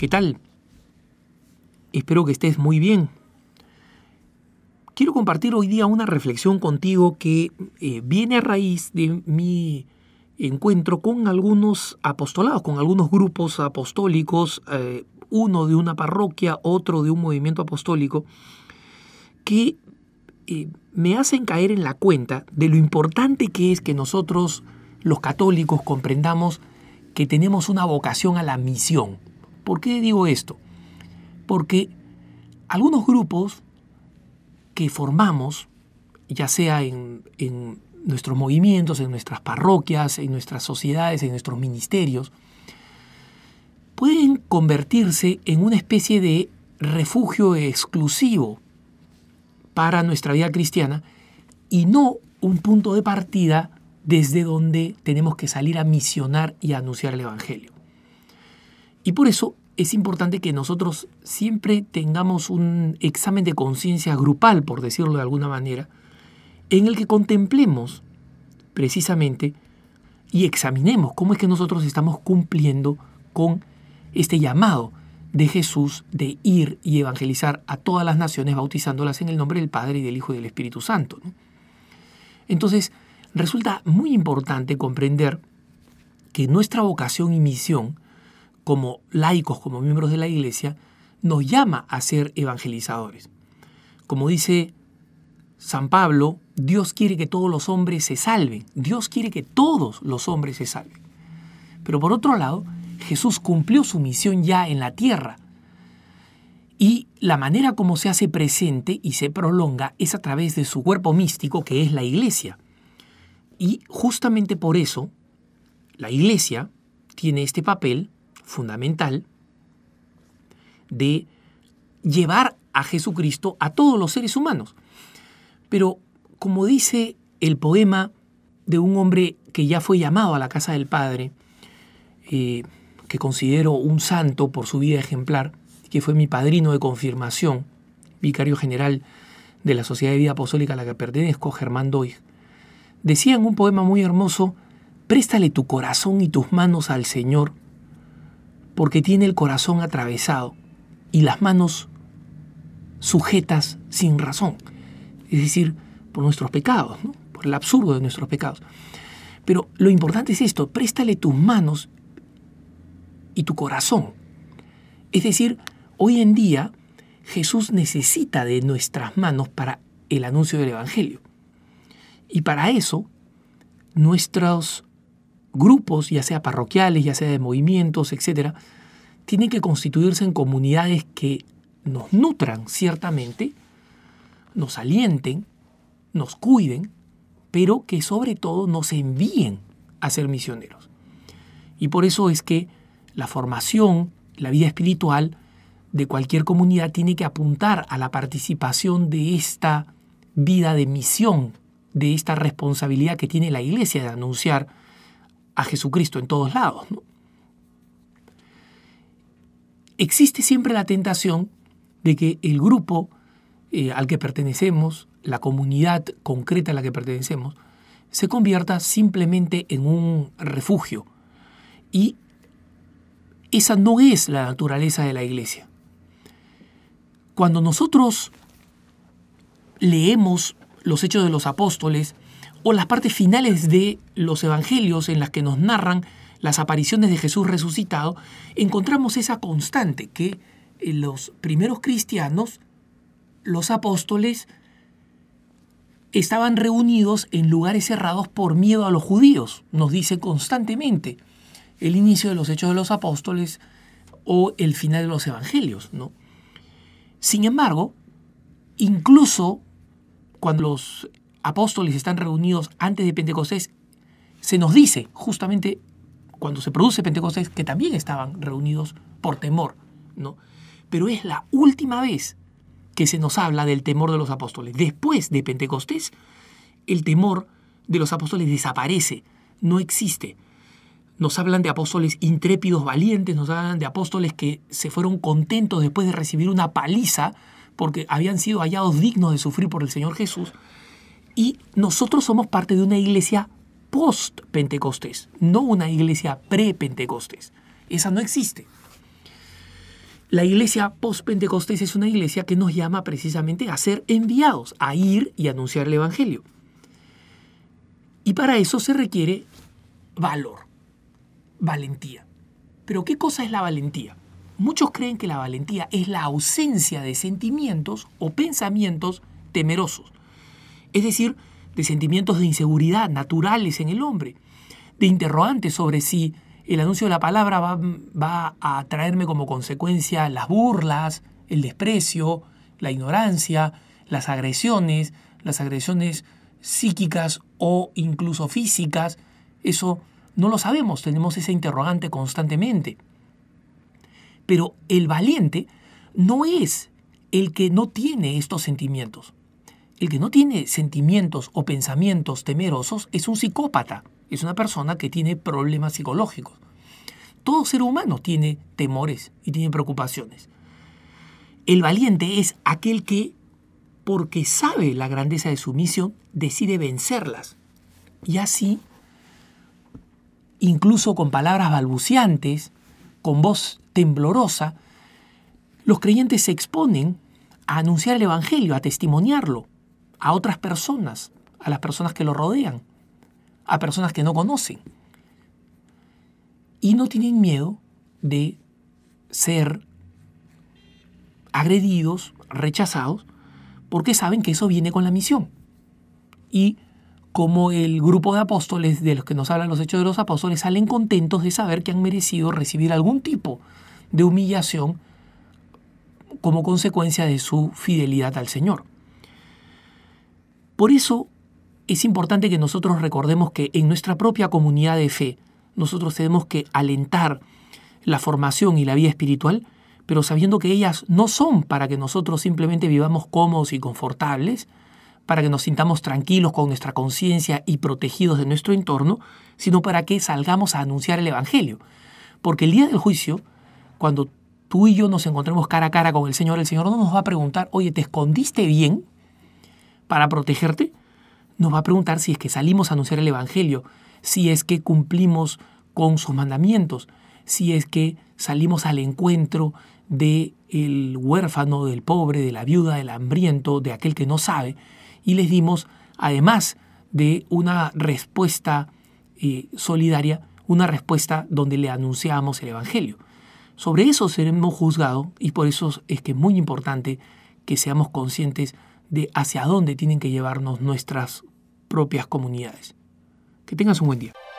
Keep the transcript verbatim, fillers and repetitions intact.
¿Qué tal? Espero que estés muy bien. Quiero compartir hoy día una reflexión contigo que eh, viene a raíz de mi encuentro con algunos apostolados, con algunos grupos apostólicos, eh, uno de una parroquia, otro de un movimiento apostólico, que eh, me hacen caer en la cuenta de lo importante que es que nosotros, los católicos, comprendamos que tenemos una vocación a la misión. ¿Por qué digo esto? Porque algunos grupos que formamos, ya sea en, en nuestros movimientos, en nuestras parroquias, en nuestras sociedades, en nuestros ministerios, pueden convertirse en una especie de refugio exclusivo para nuestra vida cristiana y no un punto de partida desde donde tenemos que salir a misionar y a anunciar el Evangelio. Y por eso es importante que nosotros siempre tengamos un examen de conciencia grupal, por decirlo de alguna manera, en el que contemplemos precisamente y examinemos cómo es que nosotros estamos cumpliendo con este llamado de Jesús de ir y evangelizar a todas las naciones, bautizándolas en el nombre del Padre y del Hijo y del Espíritu Santo, ¿no? Entonces, resulta muy importante comprender que nuestra vocación y misión como laicos, como miembros de la Iglesia, nos llama a ser evangelizadores. Como dice San Pablo, Dios quiere que todos los hombres se salven. Dios quiere que todos los hombres se salven. Pero por otro lado, Jesús cumplió su misión ya en la tierra. Y la manera como se hace presente y se prolonga es a través de su cuerpo místico, que es la Iglesia. Y justamente por eso, la Iglesia tiene este papel fundamental de llevar a Jesucristo a todos los seres humanos. Pero como dice el poema de un hombre que ya fue llamado a la casa del Padre, eh, que considero un santo por su vida ejemplar, que fue mi padrino de confirmación, vicario general de la Sociedad de Vida Apostólica a la que pertenezco, Germán Doig, decía en un poema muy hermoso: préstale tu corazón y tus manos al Señor, porque tiene el corazón atravesado y las manos sujetas sin razón, es decir, por nuestros pecados, ¿no? Por el absurdo de nuestros pecados. Pero lo importante es esto: préstale tus manos y tu corazón. Es decir, hoy en día Jesús necesita de nuestras manos para el anuncio del Evangelio. Y para eso, nuestros grupos, ya sea parroquiales, ya sea de movimientos, etcétera, tienen que constituirse en comunidades que nos nutran ciertamente, nos alienten, nos cuiden, pero que sobre todo nos envíen a ser misioneros. Y por eso es que la formación, la vida espiritual de cualquier comunidad tiene que apuntar a la participación de esta vida de misión, de esta responsabilidad que tiene la Iglesia de anunciar a Jesucristo en todos lados, ¿no? Existe siempre la tentación de que el grupo eh, al que pertenecemos, la comunidad concreta a la que pertenecemos, se convierta simplemente en un refugio. Y esa no es la naturaleza de la Iglesia. Cuando nosotros leemos los Hechos de los Apóstoles o las partes finales de los Evangelios en las que nos narran las apariciones de Jesús resucitado, encontramos esa constante que en los primeros cristianos, los apóstoles, estaban reunidos en lugares cerrados por miedo a los judíos. Nos dice constantemente el inicio de los Hechos de los Apóstoles o el final de los Evangelios, ¿no? Sin embargo, incluso cuando los apóstoles están reunidos antes de Pentecostés, se nos dice justamente cuando se produce Pentecostés que también estaban reunidos por temor, ¿no? Pero es la última vez que se nos habla del temor de los apóstoles. Después de Pentecostés, el temor de los apóstoles desaparece, no existe. Nos hablan de apóstoles intrépidos, valientes, nos hablan de apóstoles que se fueron contentos después de recibir una paliza porque habían sido hallados dignos de sufrir por el Señor Jesús. Y nosotros somos parte de una iglesia post-Pentecostés, no una iglesia pre-Pentecostés. Esa no existe. La iglesia post-Pentecostés es una iglesia que nos llama precisamente a ser enviados, a ir y anunciar el evangelio. Y para eso se requiere valor, valentía. ¿Pero qué cosa es la valentía? Muchos creen que la valentía es la ausencia de sentimientos o pensamientos temerosos. Es decir, de sentimientos de inseguridad naturales en el hombre, de interrogantes sobre si el anuncio de la palabra va, va a traerme como consecuencia las burlas, el desprecio, la ignorancia, las agresiones, las agresiones psíquicas o incluso físicas. Eso no lo sabemos, tenemos ese interrogante constantemente. Pero el valiente no es el que no tiene estos sentimientos. El que no tiene sentimientos o pensamientos temerosos es un psicópata, es una persona que tiene problemas psicológicos. Todo ser humano tiene temores y tiene preocupaciones. El valiente es aquel que, porque sabe la grandeza de su misión, decide vencerlas. Y así, incluso con palabras balbuciantes, con voz temblorosa, los creyentes se exponen a anunciar el evangelio, a testimoniarlo a otras personas, a las personas que lo rodean, a personas que no conocen. Y no tienen miedo de ser agredidos, rechazados, porque saben que eso viene con la misión. Y como el grupo de apóstoles de los que nos hablan los Hechos de los Apóstoles salen contentos de saber que han merecido recibir algún tipo de humillación como consecuencia de su fidelidad al Señor. Por eso es importante que nosotros recordemos que en nuestra propia comunidad de fe nosotros tenemos que alentar la formación y la vida espiritual, pero sabiendo que ellas no son para que nosotros simplemente vivamos cómodos y confortables, para que nos sintamos tranquilos con nuestra conciencia y protegidos de nuestro entorno, sino para que salgamos a anunciar el evangelio. Porque el día del juicio, cuando tú y yo nos encontremos cara a cara con el Señor, el Señor no nos va a preguntar, oye, ¿te escondiste bien para protegerte? Nos va a preguntar si es que salimos a anunciar el evangelio, si es que cumplimos con sus mandamientos, si es que salimos al encuentro del huérfano, del pobre, de la viuda, del hambriento, de aquel que no sabe, y les dimos, además de una respuesta eh, solidaria, una respuesta donde le anunciamos el evangelio. Sobre eso seremos juzgados y por eso es que es muy importante que seamos conscientes de hacia dónde tienen que llevarnos nuestras propias comunidades. Que tengas un buen día.